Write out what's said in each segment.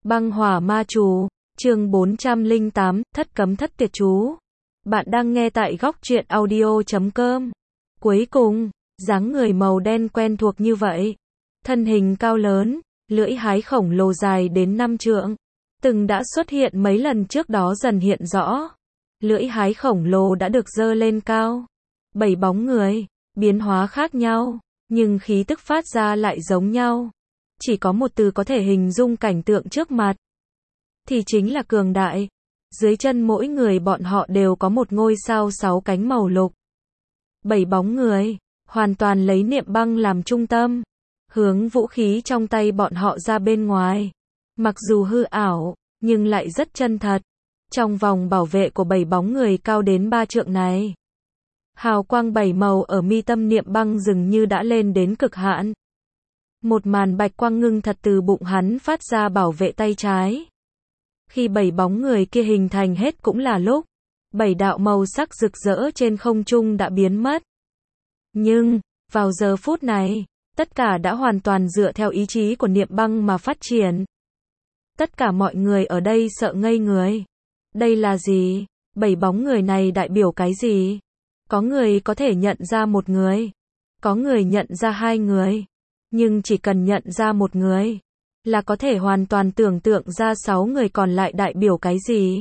Băng hỏa ma chú, chương 408, thất cấm thất tuyệt chú. Bạn đang nghe tại góc truyện audio.com. Cuối cùng, dáng người màu đen quen thuộc như vậy. Thân hình cao lớn, lưỡi hái khổng lồ dài đến 5 trượng. Từng đã xuất hiện mấy lần trước đó dần hiện rõ. Lưỡi hái khổng lồ đã được giơ lên cao. 7 bóng người, biến hóa khác nhau, nhưng khí tức phát ra lại giống nhau. Chỉ có một từ có thể hình dung cảnh tượng trước mặt, thì chính là cường đại. Dưới chân mỗi người bọn họ đều có một ngôi sao 6 cánh màu lục. 7 bóng người, hoàn toàn lấy niệm băng làm trung tâm, hướng vũ khí trong tay bọn họ ra bên ngoài. Mặc dù hư ảo, nhưng lại rất chân thật. Trong vòng bảo vệ của 7 bóng người cao đến 3 trượng này, hào quang 7 màu ở mi tâm niệm băng dường như đã lên đến cực hạn. Một màn bạch quang ngưng thật từ bụng hắn phát ra bảo vệ tay trái. Khi 7 bóng người kia hình thành hết cũng là lúc 7 đạo màu sắc rực rỡ trên không trung đã biến mất. Nhưng, vào giờ phút này, tất cả đã hoàn toàn dựa theo ý chí của niệm băng mà phát triển. Tất cả mọi người ở đây sợ ngây người. Đây là gì? 7 bóng người này đại biểu cái gì? Có người có thể nhận ra một người, có người nhận ra 2 người. Nhưng chỉ cần nhận ra một người, là có thể hoàn toàn tưởng tượng ra 6 người còn lại đại biểu cái gì.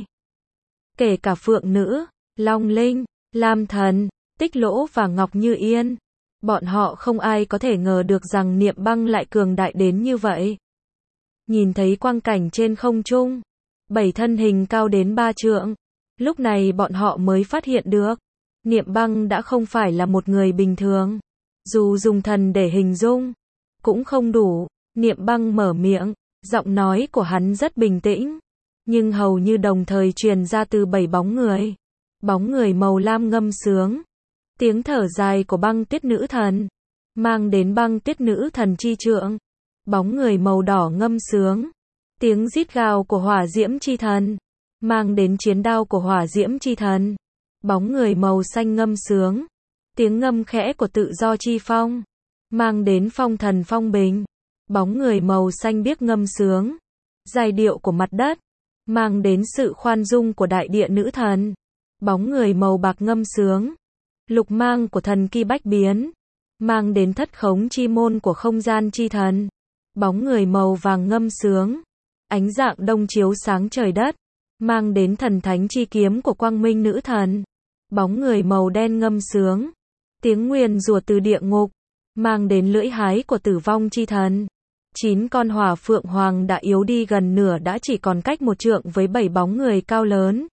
Kể cả Phượng Nữ, Long Linh, Lam Thần, Tích Lỗ và Ngọc Như Yên. Bọn họ không ai có thể ngờ được rằng niệm băng lại cường đại đến như vậy. Nhìn thấy quang cảnh trên không trung, 7 thân hình cao đến 3 trượng. Lúc này bọn họ mới phát hiện được, niệm băng đã không phải là một người bình thường. Dù dùng thần để hình dung, cũng không đủ. Niệm băng mở miệng, giọng nói của hắn rất bình tĩnh, nhưng hầu như đồng thời truyền ra từ 7 bóng người. Bóng người màu lam ngâm sướng, tiếng thở dài của băng tuyết nữ thần, mang đến băng tuyết nữ thần chi trượng. Bóng người màu đỏ ngâm sướng, tiếng rít gào của hỏa diễm chi thần, mang đến chiến đao của hỏa diễm chi thần. Bóng người màu xanh ngâm sướng, tiếng ngâm khẽ của tự do chi phong, mang đến phong thần phong bình. Bóng người màu xanh biếc ngâm sướng, giai điệu của mặt đất, mang đến sự khoan dung của đại địa nữ thần. Bóng người màu bạc ngâm sướng, lục mang của thần kỳ bách biến, mang đến thất khống chi môn của không gian chi thần. Bóng người màu vàng ngâm sướng, ánh dạng đông chiếu sáng trời đất, mang đến thần thánh chi kiếm của quang minh nữ thần. Bóng người màu đen ngâm sướng, tiếng nguyền rủa từ địa ngục, mang đến lưỡi hái của tử vong chi thần. 9 con hỏa phượng hoàng đã yếu đi gần nửa đã chỉ còn cách 1 trượng với 7 bóng người cao lớn.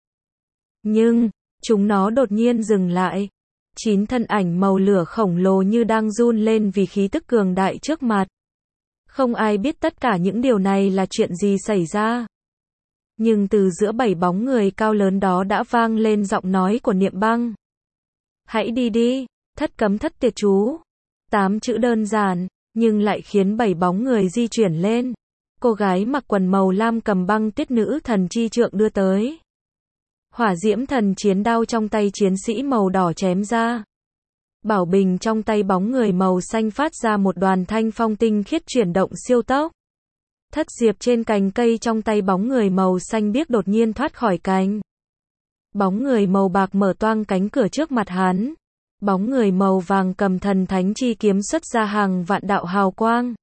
Nhưng, chúng nó đột nhiên dừng lại. 9 thân ảnh màu lửa khổng lồ như đang run lên vì khí tức cường đại trước mặt. Không ai biết tất cả những điều này là chuyện gì xảy ra. Nhưng từ giữa 7 bóng người cao lớn đó đã vang lên giọng nói của niệm băng. Hãy đi đi, thất cấm thất tuyệt chú. 8 chữ đơn giản, nhưng lại khiến 7 bóng người di chuyển lên. Cô gái mặc quần màu lam cầm băng tuyết nữ thần chi trượng đưa tới. Hỏa diễm thần chiến đao trong tay chiến sĩ màu đỏ chém ra. Bảo bình trong tay bóng người màu xanh phát ra một đoàn thanh phong tinh khiết chuyển động siêu tốc. Thất diệp trên cành cây trong tay bóng người màu xanh biếc đột nhiên thoát khỏi cành. Bóng người màu bạc mở toang cánh cửa trước mặt hắn. Bóng người màu vàng cầm thần thánh chi kiếm xuất ra hàng vạn đạo hào quang.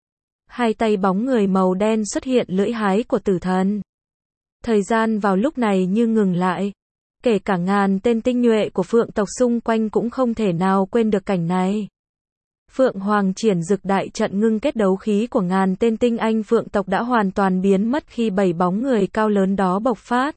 Hai tay bóng người màu đen xuất hiện lưỡi hái của tử thần. Thời gian vào lúc này như ngừng lại. Kể cả ngàn tên tinh nhuệ của phượng tộc xung quanh cũng không thể nào quên được cảnh này. Phượng Hoàng triển dực đại trận ngưng kết đấu khí của ngàn tên tinh anh phượng tộc đã hoàn toàn biến mất khi 7 bóng người cao lớn đó bộc phát.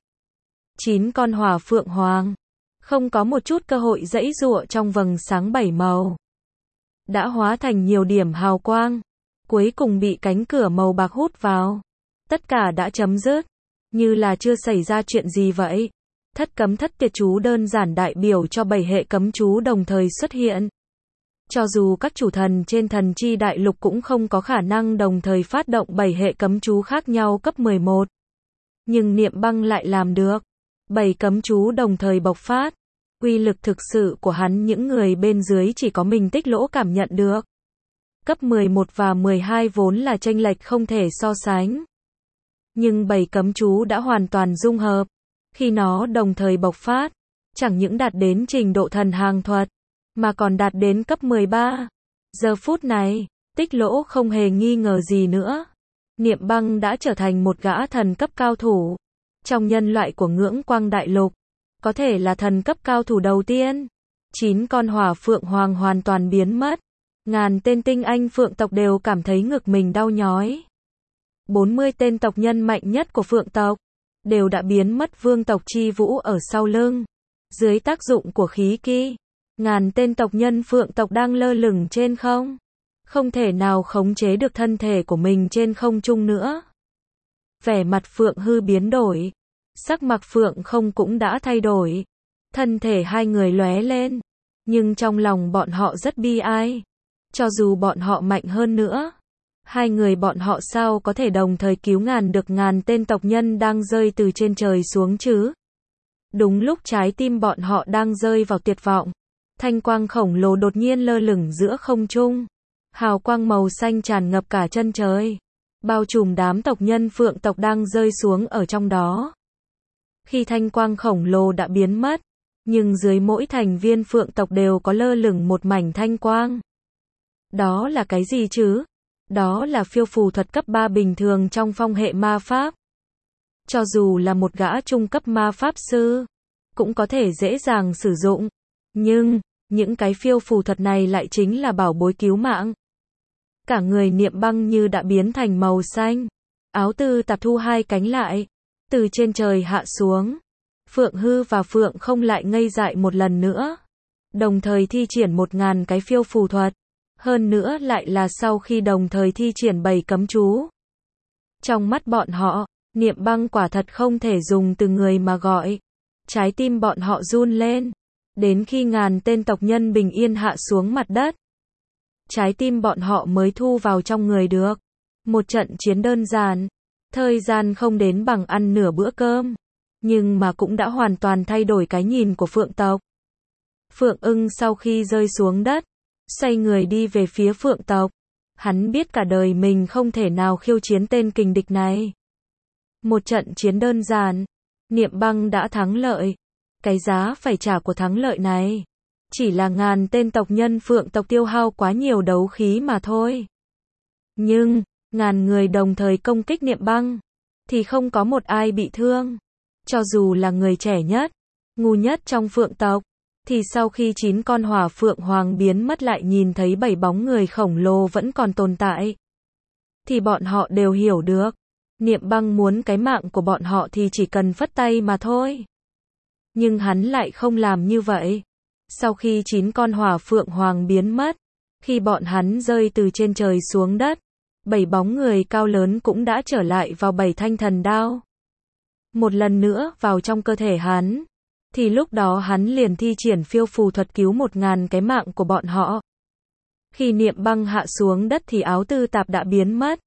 9 con hỏa phượng hoàng, không có một chút cơ hội giãy giụa trong vầng sáng 7 màu. Đã hóa thành nhiều điểm hào quang, cuối cùng bị cánh cửa màu bạc hút vào. Tất cả đã chấm dứt, như là chưa xảy ra chuyện gì vậy. Thất cấm thất tuyệt chú đơn giản đại biểu cho 7 hệ cấm chú đồng thời xuất hiện. Cho dù các chủ thần trên thần chi đại lục cũng không có khả năng đồng thời phát động 7 hệ cấm chú khác nhau cấp 11. Nhưng niệm băng lại làm được. 7 cấm chú đồng thời bộc phát. Uy lực thực sự của hắn những người bên dưới chỉ có mình Tích Lỗ cảm nhận được. Cấp 11 và 12 vốn là chênh lệch không thể so sánh. Nhưng 7 cấm chú đã hoàn toàn dung hợp. Khi nó đồng thời bộc phát, chẳng những đạt đến trình độ thần hàng thuật, mà còn đạt đến cấp 13. Giờ phút này, Tích Lỗ không hề nghi ngờ gì nữa. Niệm Băng đã trở thành một gã thần cấp cao thủ. Trong nhân loại của Ngưỡng Quang Đại Lục, có thể là thần cấp cao thủ đầu tiên. 9 con hỏa phượng hoàng hoàn toàn biến mất. Ngàn tên tinh anh phượng tộc đều cảm thấy ngực mình đau nhói. 40 tên tộc nhân mạnh nhất của phượng tộc đều đã biến mất, vương tộc Chi Vũ ở sau lưng. Dưới tác dụng của khí ki, ngàn tên tộc nhân phượng tộc đang lơ lửng trên không. Không thể nào khống chế được thân thể của mình trên không trung nữa. Vẻ mặt Phượng Hư biến đổi. Sắc mặt Phượng Không cũng đã thay đổi. Thân thể hai người lóe lên. Nhưng trong lòng bọn họ rất bi ai. Cho dù bọn họ mạnh hơn nữa, hai người bọn họ sao có thể đồng thời cứu được ngàn tên tộc nhân đang rơi từ trên trời xuống chứ? Đúng lúc trái tim bọn họ đang rơi vào tuyệt vọng, thanh quang khổng lồ đột nhiên lơ lửng giữa không trung. Hào quang màu xanh tràn ngập cả chân trời, bao trùm đám tộc nhân phượng tộc đang rơi xuống ở trong đó. Khi thanh quang khổng lồ đã biến mất, nhưng dưới mỗi thành viên phượng tộc đều có lơ lửng một mảnh thanh quang. Đó là cái gì chứ? Đó là phiêu phù thuật cấp 3 bình thường trong phong hệ ma pháp. Cho dù là một gã trung cấp ma pháp sư, cũng có thể dễ dàng sử dụng. Nhưng, những cái phiêu phù thuật này lại chính là bảo bối cứu mạng. Cả người Niệm Băng như đã biến thành màu xanh. Áo tư tạp thu hai cánh lại, từ trên trời hạ xuống. Phượng Hư và Phượng Không lại ngây dại một lần nữa. Đồng thời thi triển 1000 cái phiêu phù thuật. Hơn nữa lại là sau khi đồng thời thi triển 7 cấm chú. Trong mắt bọn họ, Niệm Băng quả thật không thể dùng từ người mà gọi. Trái tim bọn họ run lên. Đến khi ngàn tên tộc nhân bình yên hạ xuống mặt đất, trái tim bọn họ mới thu vào trong người được. Một trận chiến đơn giản, thời gian không đến bằng ăn nửa bữa cơm, nhưng mà cũng đã hoàn toàn thay đổi cái nhìn của phượng tộc. Phượng Ưng sau khi rơi xuống đất, xoay người đi về phía phượng tộc. Hắn biết cả đời mình không thể nào khiêu chiến tên kình địch này. Một trận chiến đơn giản, Niệm Băng đã thắng lợi. Cái giá phải trả của thắng lợi này chỉ là ngàn tên tộc nhân phượng tộc tiêu hao quá nhiều đấu khí mà thôi. Nhưng, ngàn người đồng thời công kích Niệm Băng, thì không có một ai bị thương. Cho dù là người trẻ nhất, ngu nhất trong phượng tộc, thì sau khi 9 con hỏa phượng hoàng biến mất lại nhìn thấy 7 bóng người khổng lồ vẫn còn tồn tại, thì bọn họ đều hiểu được. Niệm Băng muốn cái mạng của bọn họ thì chỉ cần phất tay mà thôi. Nhưng hắn lại không làm như vậy. Sau khi 9 con hỏa phượng hoàng biến mất, khi bọn hắn rơi từ trên trời xuống đất, 7 bóng người cao lớn cũng đã trở lại vào 7 thanh thần đao. Một lần nữa vào trong cơ thể hắn, thì lúc đó hắn liền thi triển phiêu phù thuật cứu 1000 cái mạng của bọn họ. Khi Niệm Băng hạ xuống đất thì áo tư tạp đã biến mất.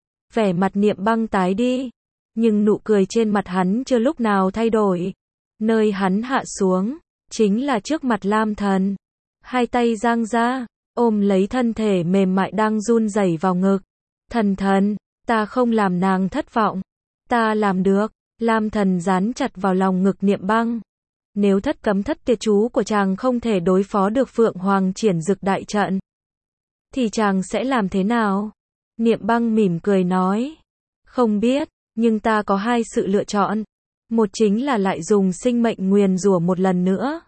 Vẻ mặt Niệm Băng tái đi, nhưng nụ cười trên mặt hắn chưa lúc nào thay đổi. Nơi hắn hạ xuống, chính là trước mặt Lam Thần. Hai tay giang ra, ôm lấy thân thể mềm mại đang run rẩy vào ngực. Thần, ta không làm nàng thất vọng. Ta làm được. Lam Thần dán chặt vào lòng ngực Niệm Băng. Nếu thất cấm thất tiệt chú của chàng không thể đối phó được Phượng Hoàng triển dực đại trận, thì chàng sẽ làm thế nào? Niệm Băng mỉm cười nói. Không biết, nhưng ta có hai sự lựa chọn. Một chính là lại dùng sinh mệnh nguyền rủa một lần nữa.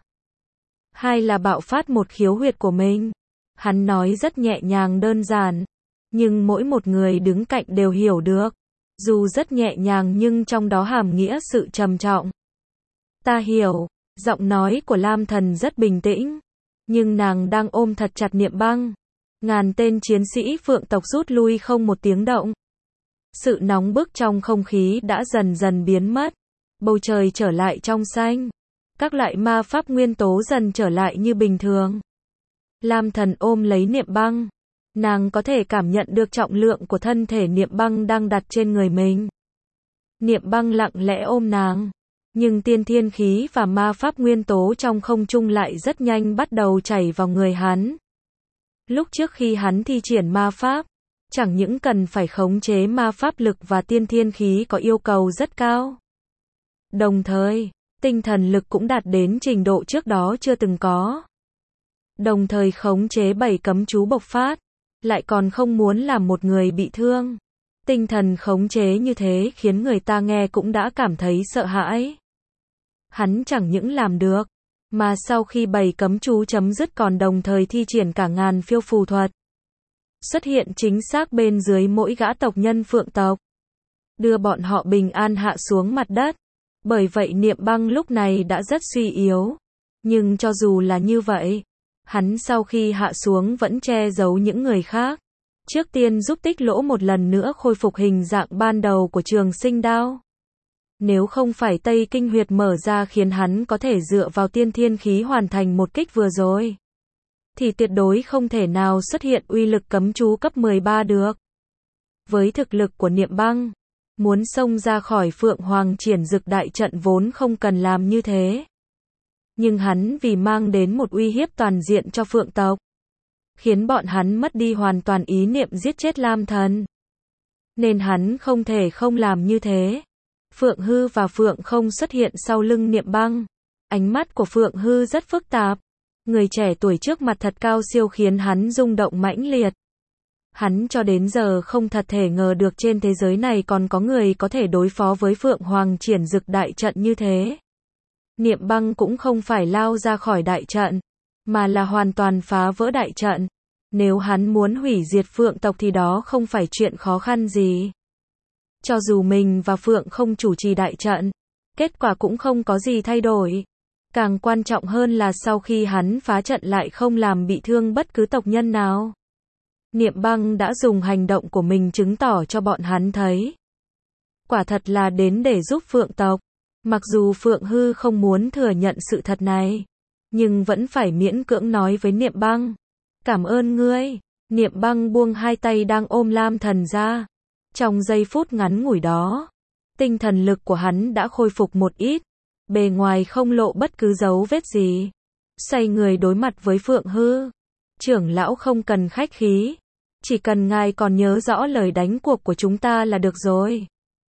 Hai là bạo phát một khiếu huyệt của mình. Hắn nói rất nhẹ nhàng đơn giản, nhưng mỗi một người đứng cạnh đều hiểu được. Dù rất nhẹ nhàng nhưng trong đó hàm nghĩa sự trầm trọng. Ta hiểu, giọng nói của Lam Thần rất bình tĩnh, nhưng nàng đang ôm thật chặt Niệm Băng. Ngàn tên chiến sĩ phượng tộc rút lui không một tiếng động. Sự nóng bức trong không khí đã dần dần biến mất. Bầu trời trở lại trong xanh. Các loại ma pháp nguyên tố dần trở lại như bình thường. Lam Thần ôm lấy Niệm Băng. Nàng có thể cảm nhận được trọng lượng của thân thể Niệm Băng đang đặt trên người mình. Niệm Băng lặng lẽ ôm nàng. Nhưng tiên thiên khí và ma pháp nguyên tố trong không trung lại rất nhanh bắt đầu chảy vào người hắn. Lúc trước khi hắn thi triển ma pháp, chẳng những cần phải khống chế ma pháp lực và tiên thiên khí có yêu cầu rất cao. Đồng thời, tinh thần lực cũng đạt đến trình độ trước đó chưa từng có. Đồng thời khống chế 7 cấm chú bộc phát, lại còn không muốn làm một người bị thương. Tinh thần khống chế như thế khiến người ta nghe cũng đã cảm thấy sợ hãi. Hắn chẳng những làm được, mà sau khi 7 cấm chú chấm dứt còn đồng thời thi triển cả ngàn phiêu phù thuật. Xuất hiện chính xác bên dưới mỗi gã tộc nhân Phượng tộc. Đưa bọn họ bình an hạ xuống mặt đất. Bởi vậy Niệm Băng lúc này đã rất suy yếu. Nhưng cho dù là như vậy, hắn sau khi hạ xuống vẫn che giấu những người khác. Trước tiên giúp Tích Lỗ một lần nữa khôi phục hình dạng ban đầu của Trường Sinh Đao. Nếu không phải Tây Kinh Huyệt mở ra khiến hắn có thể dựa vào tiên thiên khí hoàn thành một kích vừa rồi, thì tuyệt đối không thể nào xuất hiện uy lực cấm chú cấp 13 được. Với thực lực của Niệm Băng, muốn xông ra khỏi Phượng Hoàng Triển Dực đại trận vốn không cần làm như thế. Nhưng hắn vì mang đến một uy hiếp toàn diện cho Phượng tộc, khiến bọn hắn mất đi hoàn toàn ý niệm giết chết Lam Thần. Nên hắn không thể không làm như thế. Phượng Hư và Phượng Không xuất hiện sau lưng Niệm Băng. Ánh mắt của Phượng Hư rất phức tạp. Người trẻ tuổi trước mặt thật cao siêu khiến hắn rung động mãnh liệt. Hắn cho đến giờ không thật thể ngờ được trên thế giới này còn có người có thể đối phó với Phượng Hoàng Triển Dực đại trận như thế. Niệm Băng cũng không phải lao ra khỏi đại trận, mà là hoàn toàn phá vỡ đại trận. Nếu hắn muốn hủy diệt Phượng tộc thì đó không phải chuyện khó khăn gì. Cho dù mình và Phượng không chủ trì đại trận, kết quả cũng không có gì thay đổi. Càng quan trọng hơn là sau khi hắn phá trận lại không làm bị thương bất cứ tộc nhân nào. Niệm Băng đã dùng hành động của mình chứng tỏ cho bọn hắn thấy. Quả thật là đến để giúp Phượng tộc. Mặc dù Phượng Hư không muốn thừa nhận sự thật này, nhưng vẫn phải miễn cưỡng nói với Niệm Băng. Cảm ơn ngươi. Niệm Băng buông hai tay đang ôm Lam Thần ra. Trong giây phút ngắn ngủi đó, tinh thần lực của hắn đã khôi phục một ít. Bề ngoài không lộ bất cứ dấu vết gì. Xoay người đối mặt với Phượng Hư. Trưởng lão không cần khách khí. Chỉ cần ngài còn nhớ rõ lời đánh cuộc của chúng ta là được rồi.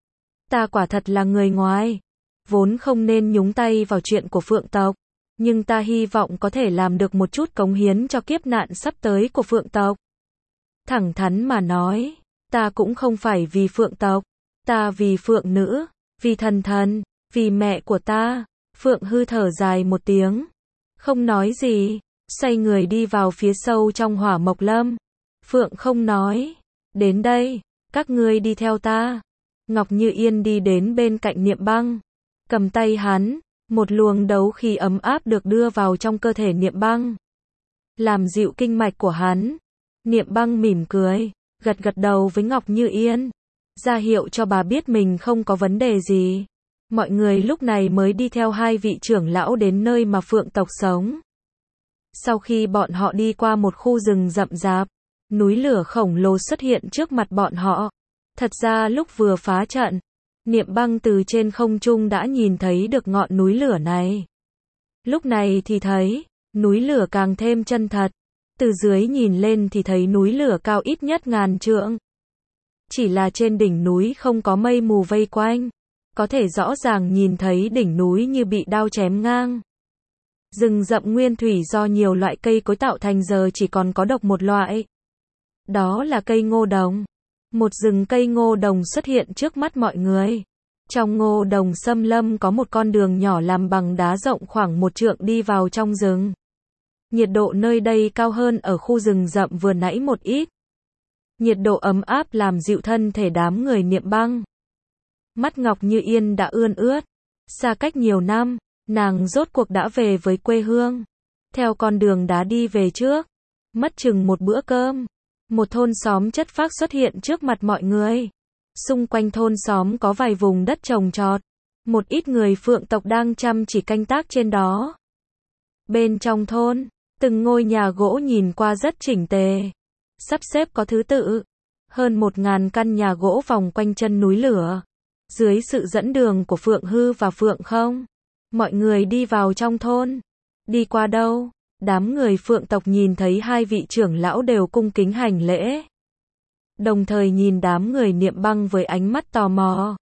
Ta quả thật là người ngoài. Vốn không nên nhúng tay vào chuyện của Phượng tộc. Nhưng ta hy vọng có thể làm được một chút cống hiến cho kiếp nạn sắp tới của Phượng tộc. Thẳng thắn mà nói, ta cũng không phải vì Phượng tộc. Ta vì Phượng nữ, vì thần thần, vì mẹ của ta. Phượng Hư thở dài một tiếng. Không nói gì, xoay người đi vào phía sâu trong Hỏa Mộc Lâm. Phượng không nói. Đến đây, các ngươi đi theo ta. Ngọc Như Yên đi đến bên cạnh Niệm Băng. Cầm tay hắn, một luồng đấu khí ấm áp được đưa vào trong cơ thể Niệm Băng. Làm dịu kinh mạch của hắn. Niệm Băng mỉm cười, gật gật đầu với Ngọc Như Yên. Ra hiệu cho bà biết mình không có vấn đề gì. Mọi người lúc này mới đi theo hai vị trưởng lão đến nơi mà Phượng tộc sống. Sau khi bọn họ đi qua một khu rừng rậm rạp, núi lửa khổng lồ xuất hiện trước mặt bọn họ. Thật ra lúc vừa phá trận, Niệm Băng từ trên không trung đã nhìn thấy được ngọn núi lửa này. Lúc này thì thấy, núi lửa càng thêm chân thật. Từ dưới nhìn lên thì thấy núi lửa cao ít nhất 1000 trượng. Chỉ là trên đỉnh núi không có mây mù vây quanh. Có thể rõ ràng nhìn thấy đỉnh núi như bị đao chém ngang. Rừng rậm nguyên thủy do nhiều loại cây cối tạo thành giờ chỉ còn có độc một loại. Đó là cây ngô đồng. Một rừng cây ngô đồng xuất hiện trước mắt mọi người. Trong ngô đồng xâm lâm có một con đường nhỏ làm bằng đá rộng khoảng 1 trượng đi vào trong rừng. Nhiệt độ nơi đây cao hơn ở khu rừng rậm vừa nãy một ít. Nhiệt độ ấm áp làm dịu thân thể đám người Niệm Băng. Mắt Ngọc Như Yên đã ươn ướt. Xa cách nhiều năm, nàng rốt cuộc đã về với quê hương. Theo con đường đá đi về trước. Mất chừng một bữa cơm. Một thôn xóm chất phác xuất hiện trước mặt mọi người. Xung quanh thôn xóm có vài vùng đất trồng trọt. Một ít người Phượng tộc đang chăm chỉ canh tác trên đó. Bên trong thôn, từng ngôi nhà gỗ nhìn qua rất chỉnh tề. Sắp xếp có thứ tự. Hơn 1000 căn nhà gỗ vòng quanh chân núi lửa. Dưới sự dẫn đường của Phượng Hư và Phượng Không, mọi người đi vào trong thôn. Đi qua đâu, đám người Phượng tộc nhìn thấy hai vị trưởng lão đều cung kính hành lễ. đồng thời nhìn đám người Niệm Băng với ánh mắt tò mò.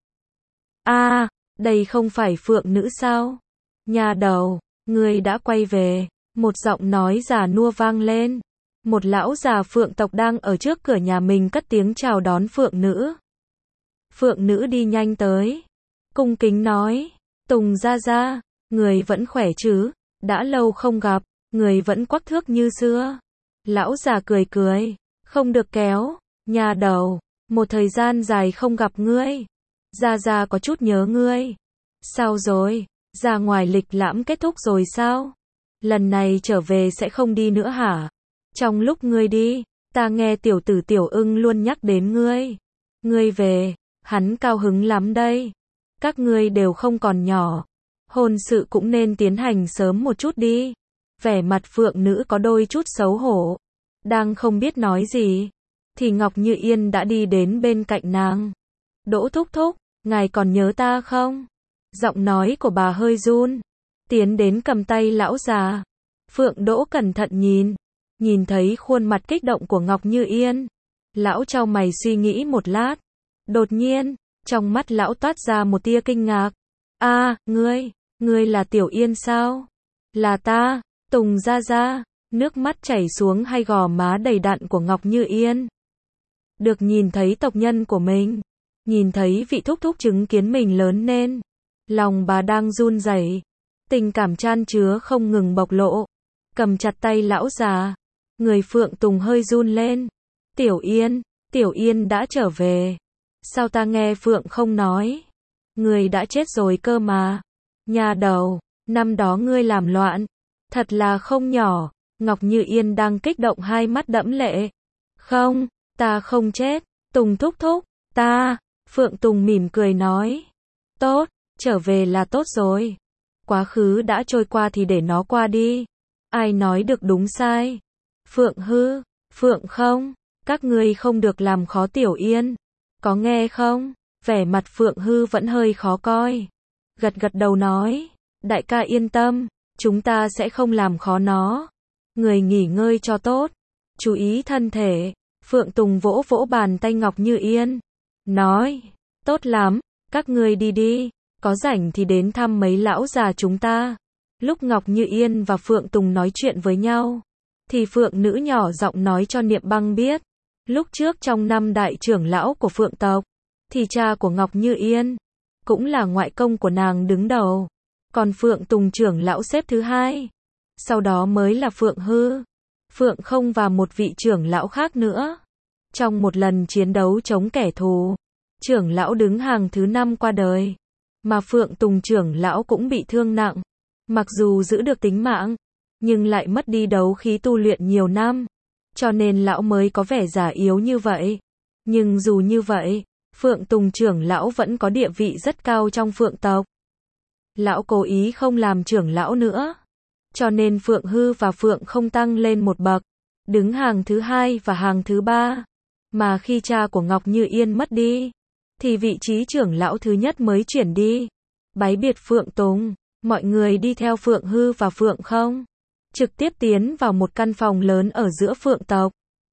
Đây không phải phượng nữ sao? Nhà đầu, ngươi đã quay về, một giọng nói già nua vang lên. Một lão già phượng tộc đang ở trước cửa nhà mình cất tiếng chào đón phượng nữ. Phượng nữ đi nhanh tới, cung kính nói, Tùng gia gia, người vẫn khỏe chứ, đã lâu không gặp, người vẫn quắc thước như xưa. Lão già cười cười, không được kéo, nhà đầu, một thời gian dài không gặp ngươi, gia gia có chút nhớ ngươi. Sao rồi, ra ngoài lịch lãm kết thúc rồi sao? Lần này trở về sẽ không đi nữa hả? Trong lúc ngươi đi, ta nghe tiểu tử Tiểu Ưng luôn nhắc đến ngươi. Ngươi về, hắn cao hứng lắm đây. Các ngươi đều không còn nhỏ, hôn sự cũng nên tiến hành sớm một chút đi. Vẻ mặt phượng nữ có đôi chút xấu hổ, đang không biết nói gì, thì Ngọc Như Yên đã đi đến bên cạnh nàng. Đỗ thúc thúc, ngài còn nhớ ta không? Giọng nói của bà hơi run, tiến đến cầm tay lão già. Phượng Đỗ cẩn thận nhìn thấy khuôn mặt kích động của Ngọc Như Yên. Lão chau mày suy nghĩ một lát, đột nhiên, trong mắt lão toát ra một tia kinh ngạc. Ngươi là Tiểu Yên sao? Là ta, Tùng gia gia. Nước mắt chảy xuống hai gò má đầy đặn của Ngọc Như Yên. Được nhìn thấy tộc nhân của mình, nhìn thấy vị thúc thúc chứng kiến mình lớn lên, lòng bà đang run rẩy, tình cảm chan chứa không ngừng bộc lộ. Cầm chặt tay lão già, người Phượng Tùng hơi run lên. Tiểu Yên đã trở về. Sao ta nghe Phượng không nói? Người đã chết rồi cơ mà. Nhà đầu, năm đó ngươi làm loạn, thật là không nhỏ. Ngọc Như Yên đang kích động, hai mắt đẫm lệ. Không, ta không chết. Tùng thúc thúc, ta. Phượng Tùng mỉm cười nói. Tốt, trở về là tốt rồi. Quá khứ đã trôi qua thì để nó qua đi. Ai nói được đúng sai? Phượng hư, Phượng không, các ngươi không được làm khó Tiểu Yên. Có nghe không? Vẻ mặt Phượng hư vẫn hơi khó coi. Gật gật đầu nói. Đại ca yên tâm, chúng ta sẽ không làm khó nó. Người nghỉ ngơi cho tốt, chú ý thân thể. Phượng Tùng vỗ vỗ bàn tay Ngọc Như Yên, nói, tốt lắm, các ngươi đi đi, có rảnh thì đến thăm mấy lão già chúng ta. Lúc Ngọc Như Yên và Phượng Tùng nói chuyện với nhau, thì Phượng nữ nhỏ giọng nói cho Niệm Băng biết, lúc trước trong năm đại trưởng lão của Phượng tộc, thì cha của Ngọc Như Yên cũng là ngoại công của nàng đứng đầu, còn Phượng Tùng trưởng lão xếp thứ hai. Sau đó mới là Phượng hư, Phượng không và một vị trưởng lão khác nữa. Trong một lần chiến đấu chống kẻ thù, trưởng lão đứng hàng thứ 5 qua đời, mà Phượng Tùng trưởng lão cũng bị thương nặng. Mặc dù giữ được tính mạng, nhưng lại mất đi đấu khí tu luyện nhiều năm, cho nên lão mới có vẻ già yếu như vậy. Nhưng dù như vậy, Phượng Tùng trưởng lão vẫn có địa vị rất cao trong Phượng tộc. Lão cố ý không làm trưởng lão nữa, cho nên Phượng hư và Phượng không tăng lên một bậc, đứng hàng thứ 2 và hàng thứ 3. Mà khi cha của Ngọc Như Yên mất đi, thì vị trí trưởng lão thứ nhất mới chuyển đi. Bái biệt Phượng Tùng, mọi người đi theo Phượng hư và Phượng không, trực tiếp tiến vào một căn phòng lớn ở giữa Phượng tộc.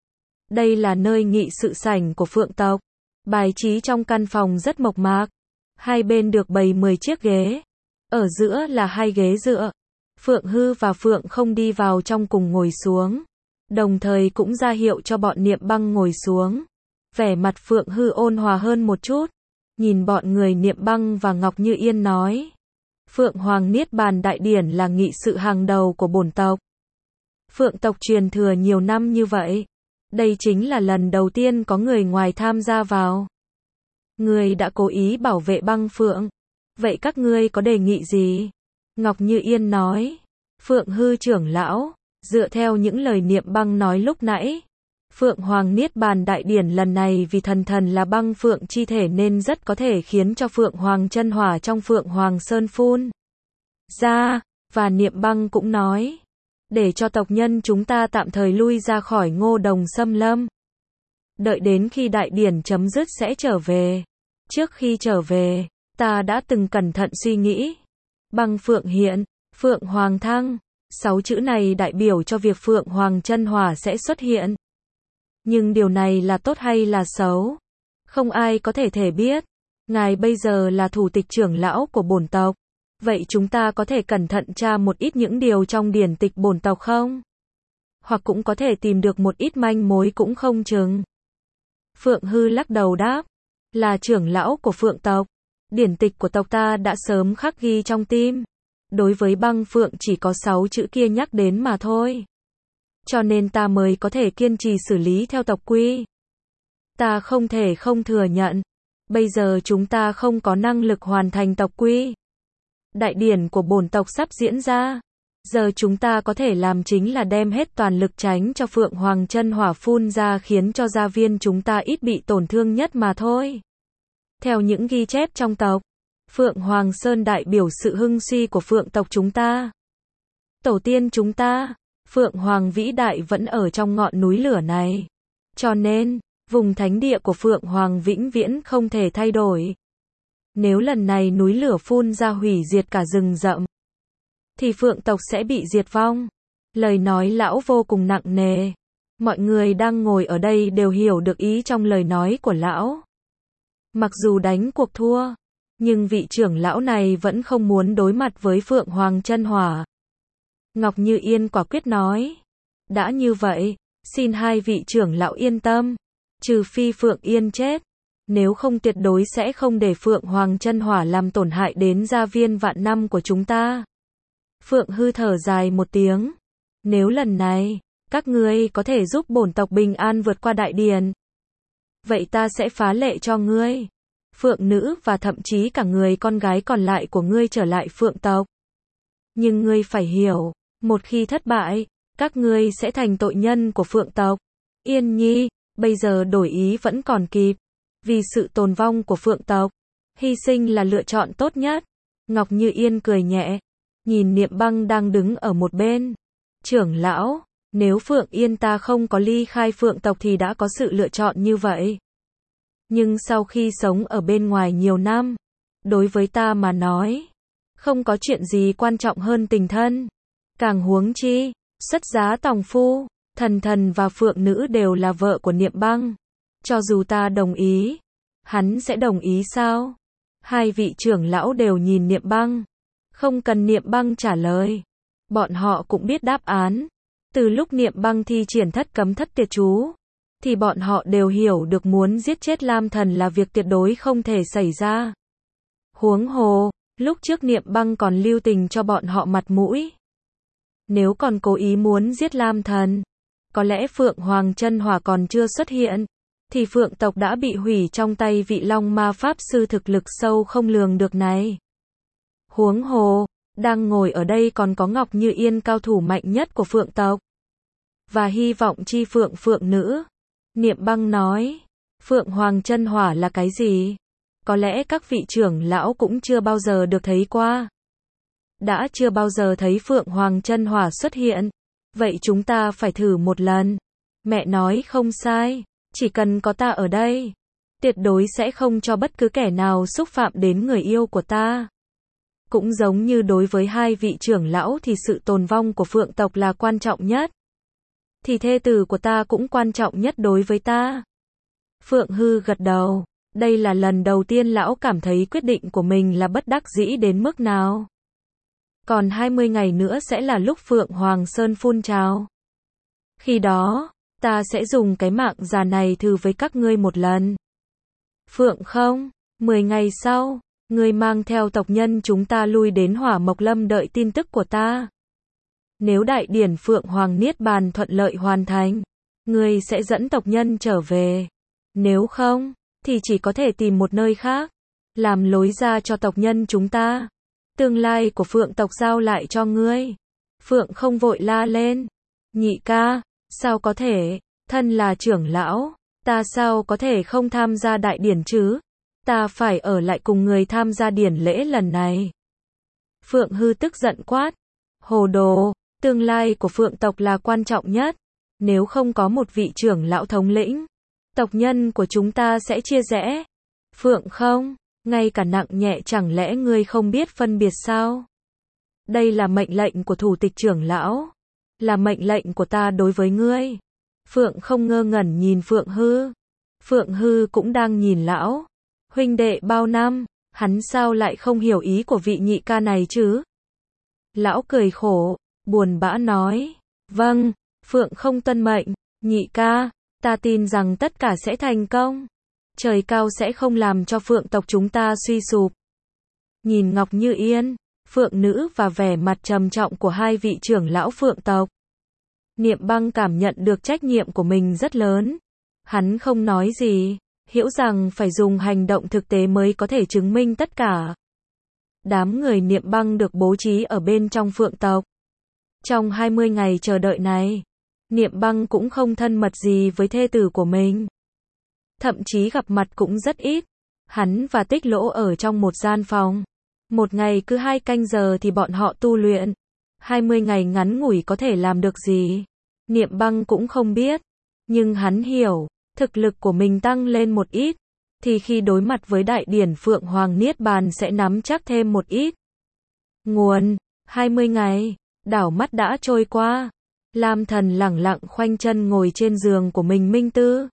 Đây là nơi nghị sự sảnh của Phượng tộc. Bài trí trong căn phòng rất mộc mạc. Hai bên được bày 10 chiếc ghế. Ở giữa là 2 ghế dựa. Phượng hư và Phượng không đi vào trong cùng ngồi xuống, đồng thời cũng ra hiệu cho bọn Niệm Băng ngồi xuống. Vẻ mặt Phượng hư ôn hòa hơn một chút, nhìn bọn người Niệm Băng và Ngọc Như Yên nói. Phượng Hoàng Niết Bàn Đại Điển là nghị sự hàng đầu của bổn tộc. Phượng tộc truyền thừa nhiều năm như vậy, đây chính là lần đầu tiên có người ngoài tham gia vào. Người đã cố ý bảo vệ Băng Phượng, vậy các ngươi có đề nghị gì? Ngọc Như Yên nói. Phượng hư trưởng lão, dựa theo những lời Niệm Băng nói lúc nãy, Phượng Hoàng Niết Bàn Đại Điển lần này vì thần là Băng Phượng chi thể nên rất có thể khiến cho Phượng Hoàng chân hỏa trong Phượng Hoàng Sơn phun ra, và Niệm Băng cũng nói, để cho tộc nhân chúng ta tạm thời lui ra khỏi Ngô Đồng Xâm Lâm. Đợi đến khi đại điển chấm dứt sẽ trở về. Trước khi trở về, ta đã từng cẩn thận suy nghĩ. Băng Phượng hiện, Phượng Hoàng thăng, 6 chữ này đại biểu cho việc Phượng Hoàng chân hỏa sẽ xuất hiện. Nhưng điều này là tốt hay là xấu? Không ai có thể biết. Ngài bây giờ là thủ tịch trưởng lão của bổn tộc. Vậy chúng ta có thể cẩn thận tra một ít những điều trong điển tịch bổn tộc không? Hoặc cũng có thể tìm được một ít manh mối cũng không chừng. Phượng Hư lắc đầu đáp. Là trưởng lão của Phượng tộc. Điển tịch của tộc ta đã sớm khắc ghi trong tim. Đối với băng phượng chỉ có 6 chữ kia nhắc đến mà thôi. Cho nên ta mới có thể kiên trì xử lý theo tộc quy. Ta không thể không thừa nhận. Bây giờ chúng ta không có năng lực hoàn thành tộc quy. Đại điển của bổn tộc sắp diễn ra. Giờ chúng ta có thể làm chính là đem hết toàn lực tránh cho Phượng Hoàng chân hỏa phun ra khiến cho gia viên chúng ta ít bị tổn thương nhất mà thôi. Theo những ghi chép trong tộc, Phượng Hoàng Sơn đại biểu sự hưng suy của Phượng tộc chúng ta. Tổ tiên chúng ta, Phượng Hoàng vĩ đại vẫn ở trong ngọn núi lửa này. Cho nên, vùng thánh địa của Phượng Hoàng vĩnh viễn không thể thay đổi. Nếu lần này núi lửa phun ra hủy diệt cả rừng rậm, thì Phượng tộc sẽ bị diệt vong. Lời nói lão vô cùng nặng nề. Mọi người đang ngồi ở đây đều hiểu được ý trong lời nói của lão. Mặc dù đánh cuộc thua, nhưng vị trưởng lão này vẫn không muốn đối mặt với Phượng Hoàng chân hỏa. Ngọc Như Yên quả quyết nói. Đã như vậy, xin hai vị trưởng lão yên tâm. Trừ phi Phượng Yên chết. Nếu không tuyệt đối sẽ không để Phượng Hoàng chân hỏa làm tổn hại đến gia viên vạn năm của chúng ta. Phượng Hư thở dài một tiếng. Nếu lần này, các ngươi có thể giúp bổn tộc bình an vượt qua đại điển, vậy ta sẽ phá lệ cho ngươi. Phượng nữ và thậm chí cả người con gái còn lại của ngươi trở lại Phượng tộc. Nhưng ngươi phải hiểu, một khi thất bại, các ngươi sẽ thành tội nhân của Phượng tộc. Yên Nhi, bây giờ đổi ý vẫn còn kịp. Vì sự tồn vong của Phượng tộc, hy sinh là lựa chọn tốt nhất. Ngọc Như Yên cười nhẹ, nhìn Niệm Băng đang đứng ở một bên. Trưởng lão, nếu Phượng Yên ta không có ly khai Phượng tộc thì đã có sự lựa chọn như vậy. Nhưng sau khi sống ở bên ngoài nhiều năm, đối với ta mà nói, không có chuyện gì quan trọng hơn tình thân. Càng huống chi, xuất giá tòng phu, Thần Thần và Phượng nữ đều là vợ của Niệm Băng. Cho dù ta đồng ý, hắn sẽ đồng ý sao? Hai vị trưởng lão đều nhìn Niệm Băng. Không cần Niệm Băng trả lời. Bọn họ cũng biết đáp án. Từ lúc Niệm Băng thi triển thất cấm thất tiệt chú, thì bọn họ đều hiểu được muốn giết chết Lam Thần là việc tuyệt đối không thể xảy ra. Huống hồ, lúc trước Niệm Băng còn lưu tình cho bọn họ mặt mũi. Nếu còn cố ý muốn giết Lam Thần, có lẽ Phượng Hoàng chân hỏa còn chưa xuất hiện, thì Phượng tộc đã bị hủy trong tay vị Long Ma Pháp Sư thực lực sâu không lường được này. Huống hồ, đang ngồi ở đây còn có Ngọc Như Yên cao thủ mạnh nhất của Phượng tộc. Và hy vọng chi Phượng nữ. Niệm Băng nói, Phượng Hoàng chân hỏa là cái gì? Có lẽ các vị trưởng lão cũng chưa bao giờ được thấy qua. Đã chưa bao giờ thấy Phượng Hoàng chân hỏa xuất hiện. Vậy chúng ta phải thử một lần. Mẹ nói không sai, chỉ cần có ta ở đây, tuyệt đối sẽ không cho bất cứ kẻ nào xúc phạm đến người yêu của ta. Cũng giống như đối với hai vị trưởng lão thì sự tồn vong của Phượng tộc là quan trọng nhất. Thì thê tử của ta cũng quan trọng nhất đối với ta. Phượng Hư gật đầu. Đây là lần đầu tiên lão cảm thấy quyết định của mình là bất đắc dĩ đến mức nào. Còn 20 ngày nữa sẽ là lúc Phượng Hoàng Sơn phun trào. Khi đó, ta sẽ dùng cái mạng già này thử với các ngươi một lần. Phượng không, 10 ngày sau, ngươi mang theo tộc nhân chúng ta lui đến Hỏa Mộc Lâm đợi tin tức của ta. Nếu đại điển Phượng Hoàng Niết Bàn thuận lợi hoàn thành, ngươi sẽ dẫn tộc nhân trở về. Nếu không, thì chỉ có thể tìm một nơi khác, làm lối ra cho tộc nhân chúng ta. Tương lai của Phượng tộc giao lại cho ngươi. Phượng không vội la lên. Nhị ca, sao có thể, thân là trưởng lão, ta sao có thể không tham gia đại điển chứ? Ta phải ở lại cùng người tham gia điển lễ lần này. Phượng Hư tức giận quát. Hồ đồ, tương lai của Phượng tộc là quan trọng nhất. Nếu không có một vị trưởng lão thống lĩnh, tộc nhân của chúng ta sẽ chia rẽ. Phượng không, ngay cả nặng nhẹ chẳng lẽ ngươi không biết phân biệt sao? Đây là mệnh lệnh của thủ tịch trưởng lão, là mệnh lệnh của ta đối với ngươi. Phượng không ngơ ngẩn nhìn Phượng Hư. Phượng Hư cũng đang nhìn lão. Huynh đệ bao năm, hắn sao lại không hiểu ý của vị nhị ca này chứ? Lão cười khổ, buồn bã nói. Vâng, Phượng không tuân mệnh, nhị ca, ta tin rằng tất cả sẽ thành công. Trời cao sẽ không làm cho Phượng tộc chúng ta suy sụp. Nhìn Ngọc Như Yên, Phượng Nữ và vẻ mặt trầm trọng của hai vị trưởng lão Phượng tộc, Niệm Băng cảm nhận được trách nhiệm của mình rất lớn. Hắn không nói gì, hiểu rằng phải dùng hành động thực tế mới có thể chứng minh tất cả. Đám người Niệm Băng được bố trí ở bên trong Phượng tộc. Trong 20 ngày chờ đợi này, Niệm Băng cũng không thân mật gì với thê tử của mình. Thậm chí gặp mặt cũng rất ít. Hắn và Tích Lỗ ở trong một gian phòng. Một ngày cứ 2 canh giờ thì bọn họ tu luyện. 20 ngày ngắn ngủi có thể làm được gì? Niệm Băng cũng không biết. Nhưng hắn hiểu, thực lực của mình tăng lên một ít, thì khi đối mặt với đại điển Phượng Hoàng Niết Bàn sẽ nắm chắc thêm một ít. Nguồn, 20 ngày, đảo mắt đã trôi qua. Lam Thần lẳng lặng khoanh chân ngồi trên giường của mình minh tư.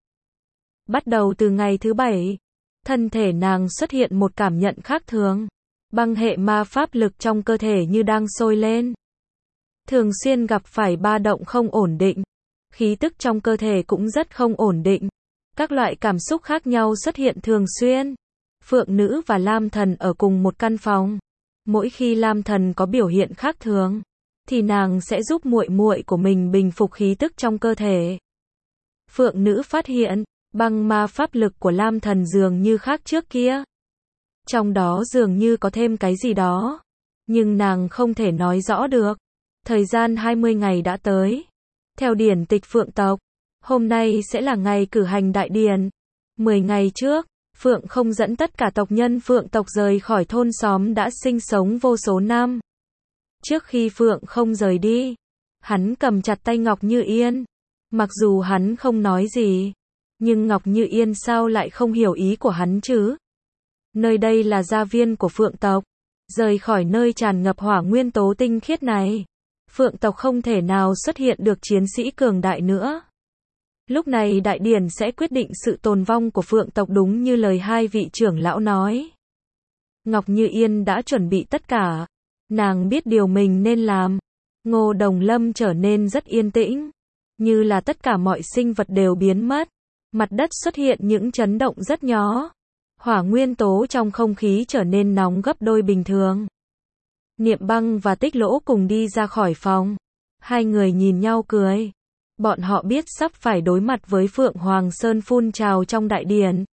Bắt đầu từ ngày thứ 7, thân thể nàng xuất hiện một cảm nhận khác thường. Băng hệ ma pháp lực trong cơ thể như đang sôi lên. Thường xuyên gặp phải ba động không ổn định. Khí tức trong cơ thể cũng rất không ổn định. Các loại cảm xúc khác nhau xuất hiện thường xuyên. Phượng Nữ và Lam Thần ở cùng một căn phòng. Mỗi khi Lam Thần có biểu hiện khác thường, thì nàng sẽ giúp muội muội của mình bình phục khí tức trong cơ thể. Phượng Nữ phát hiện, băng ma pháp lực của Lam Thần dường như khác trước kia. Trong đó dường như có thêm cái gì đó. Nhưng nàng không thể nói rõ được. Thời gian 20 ngày đã tới. Theo điển tịch Phượng tộc, hôm nay sẽ là ngày cử hành đại điển. 10 ngày trước, Phượng không dẫn tất cả tộc nhân Phượng tộc rời khỏi thôn xóm đã sinh sống vô số năm. Trước khi Phượng không rời đi, hắn cầm chặt tay Ngọc Như Yên. Mặc dù hắn không nói gì, nhưng Ngọc Như Yên sao lại không hiểu ý của hắn chứ? Nơi đây là gia viên của Phượng tộc. Rời khỏi nơi tràn ngập hỏa nguyên tố tinh khiết này, Phượng tộc không thể nào xuất hiện được chiến sĩ cường đại nữa. Lúc này đại điển sẽ quyết định sự tồn vong của Phượng tộc đúng như lời hai vị trưởng lão nói. Ngọc Như Yên đã chuẩn bị tất cả. Nàng biết điều mình nên làm. Ngô Đồng Lâm trở nên rất yên tĩnh. Như là tất cả mọi sinh vật đều biến mất. Mặt đất xuất hiện những chấn động rất nhỏ. Hỏa nguyên tố trong không khí trở nên nóng gấp đôi bình thường. Niệm Băng và Tích Lỗ cùng đi ra khỏi phòng. Hai người nhìn nhau cười. Bọn họ biết sắp phải đối mặt với Phượng Hoàng Sơn phun trào trong đại điển.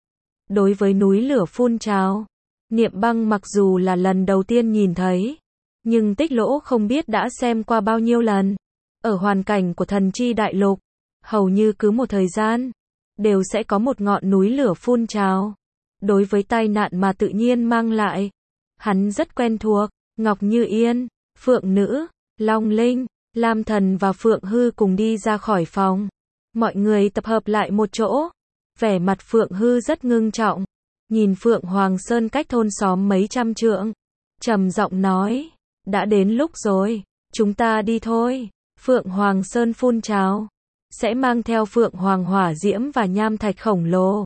Đối với núi lửa phun trào, Niệm Băng mặc dù là lần đầu tiên nhìn thấy, nhưng Tích Lỗ không biết đã xem qua bao nhiêu lần. Ở hoàn cảnh của thần chi đại lục, hầu như cứ một thời gian, đều sẽ có một ngọn núi lửa phun trào. Đối với tai nạn mà tự nhiên mang lại, hắn rất quen thuộc. Ngọc Như Yên, Phượng Nữ, Long Linh, Lam Thần và Phượng Hư cùng đi ra khỏi phòng. Mọi người tập hợp lại một chỗ. Vẻ mặt Phượng Hư rất ngưng trọng. Nhìn Phượng Hoàng Sơn cách thôn xóm mấy trăm trượng. Trầm giọng nói. Đã đến lúc rồi. Chúng ta đi thôi. Phượng Hoàng Sơn phun trào. Sẽ mang theo Phượng Hoàng hỏa diễm và nham thạch khổng lồ.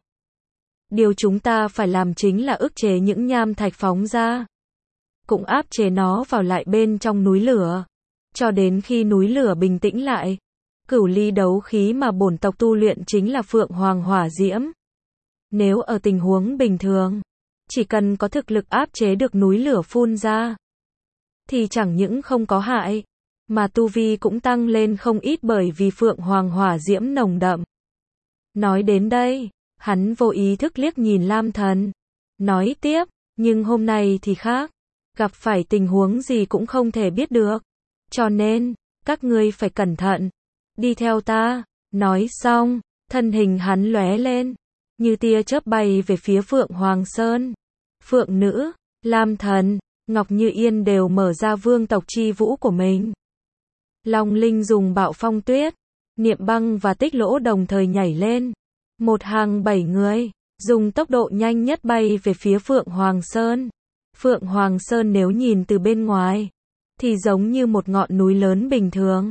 Điều chúng ta phải làm chính là ức chế những nham thạch phóng ra. Cũng áp chế nó vào lại bên trong núi lửa. Cho đến khi núi lửa bình tĩnh lại. Cửu ly đấu khí mà bổn tộc tu luyện chính là Phượng Hoàng hỏa diễm. Nếu ở tình huống bình thường, chỉ cần có thực lực áp chế được núi lửa phun ra, thì chẳng những không có hại, mà tu vi cũng tăng lên không ít bởi vì Phượng Hoàng hỏa diễm nồng đậm. Nói đến đây, hắn vô ý thức liếc nhìn Lam Thần. Nói tiếp, nhưng hôm nay thì khác. Gặp phải tình huống gì cũng không thể biết được. Cho nên, các ngươi phải cẩn thận. Đi theo ta. Nói xong, thân hình hắn lóe lên. Như tia chớp bay về phía Phượng Hoàng Sơn. Phượng Nữ, Lam Thần, Ngọc Như Yên đều mở ra vương tộc chi vũ của mình. Long Linh dùng bạo phong tuyết. Niệm Băng và Tích Lỗ đồng thời nhảy lên. Một hàng 7 người, dùng tốc độ nhanh nhất bay về phía Phượng Hoàng Sơn. Phượng Hoàng Sơn nếu nhìn từ bên ngoài, thì giống như một ngọn núi lớn bình thường.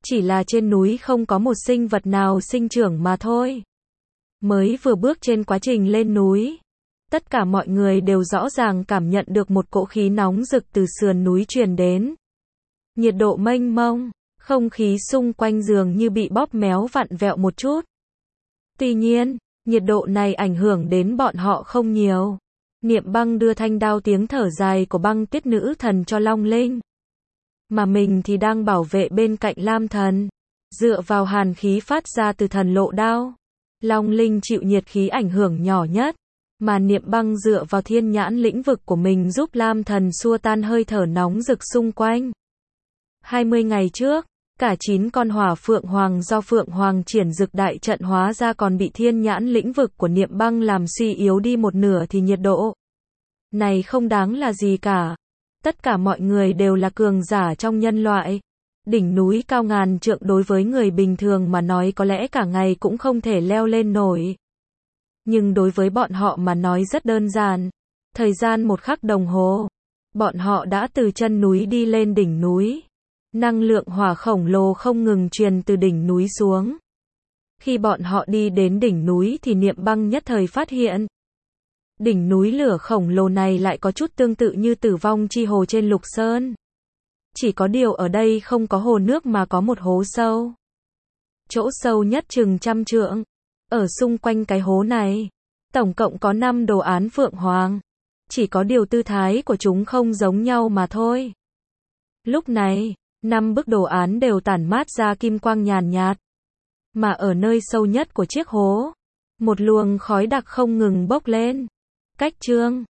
Chỉ là trên núi không có một sinh vật nào sinh trưởng mà thôi. Mới vừa bước trên quá trình lên núi, tất cả mọi người đều rõ ràng cảm nhận được một cỗ khí nóng rực từ sườn núi truyền đến. Nhiệt độ mênh mông, không khí xung quanh dường như bị bóp méo vặn vẹo một chút. Tuy nhiên, nhiệt độ này ảnh hưởng đến bọn họ không nhiều. Niệm Băng đưa thanh đao tiếng thở dài của Băng Tuyết nữ thần cho Long Linh. Mà mình thì đang bảo vệ bên cạnh Lam Thần. Dựa vào hàn khí phát ra từ thần lộ đao, Long Linh chịu nhiệt khí ảnh hưởng nhỏ nhất. Mà Niệm Băng dựa vào thiên nhãn lĩnh vực của mình giúp Lam Thần xua tan hơi thở nóng rực xung quanh. 20 ngày trước, cả 9 con hỏa phượng hoàng do Phượng Hoàng triển dực đại trận hóa ra còn bị thiên nhãn lĩnh vực của Niệm Băng làm suy yếu đi một nửa thì nhiệt độ này không đáng là gì cả. Tất cả mọi người đều là cường giả trong nhân loại. Đỉnh núi cao ngàn trượng đối với người bình thường mà nói có lẽ cả ngày cũng không thể leo lên nổi. Nhưng đối với bọn họ mà nói rất đơn giản. Thời gian 1 khắc đồng hồ, bọn họ đã từ chân núi đi lên đỉnh núi. Năng lượng hỏa khổng lồ không ngừng truyền từ đỉnh núi xuống. Khi bọn họ đi đến đỉnh núi thì Niệm Băng nhất thời phát hiện. Đỉnh núi lửa khổng lồ này lại có chút tương tự như Tử Vong Chi Hồ trên Lục Sơn. Chỉ có điều ở đây không có hồ nước mà có một hố sâu. Chỗ sâu nhất chừng 100 trượng. Ở xung quanh cái hố này, tổng cộng có 5 đồ án Phượng Hoàng. Chỉ có điều tư thái của chúng không giống nhau mà thôi. Lúc này, 5 bức đồ án đều tản mát ra kim quang nhàn nhạt. Mà ở nơi sâu nhất của chiếc hố, một luồng khói đặc không ngừng bốc lên. Cách chương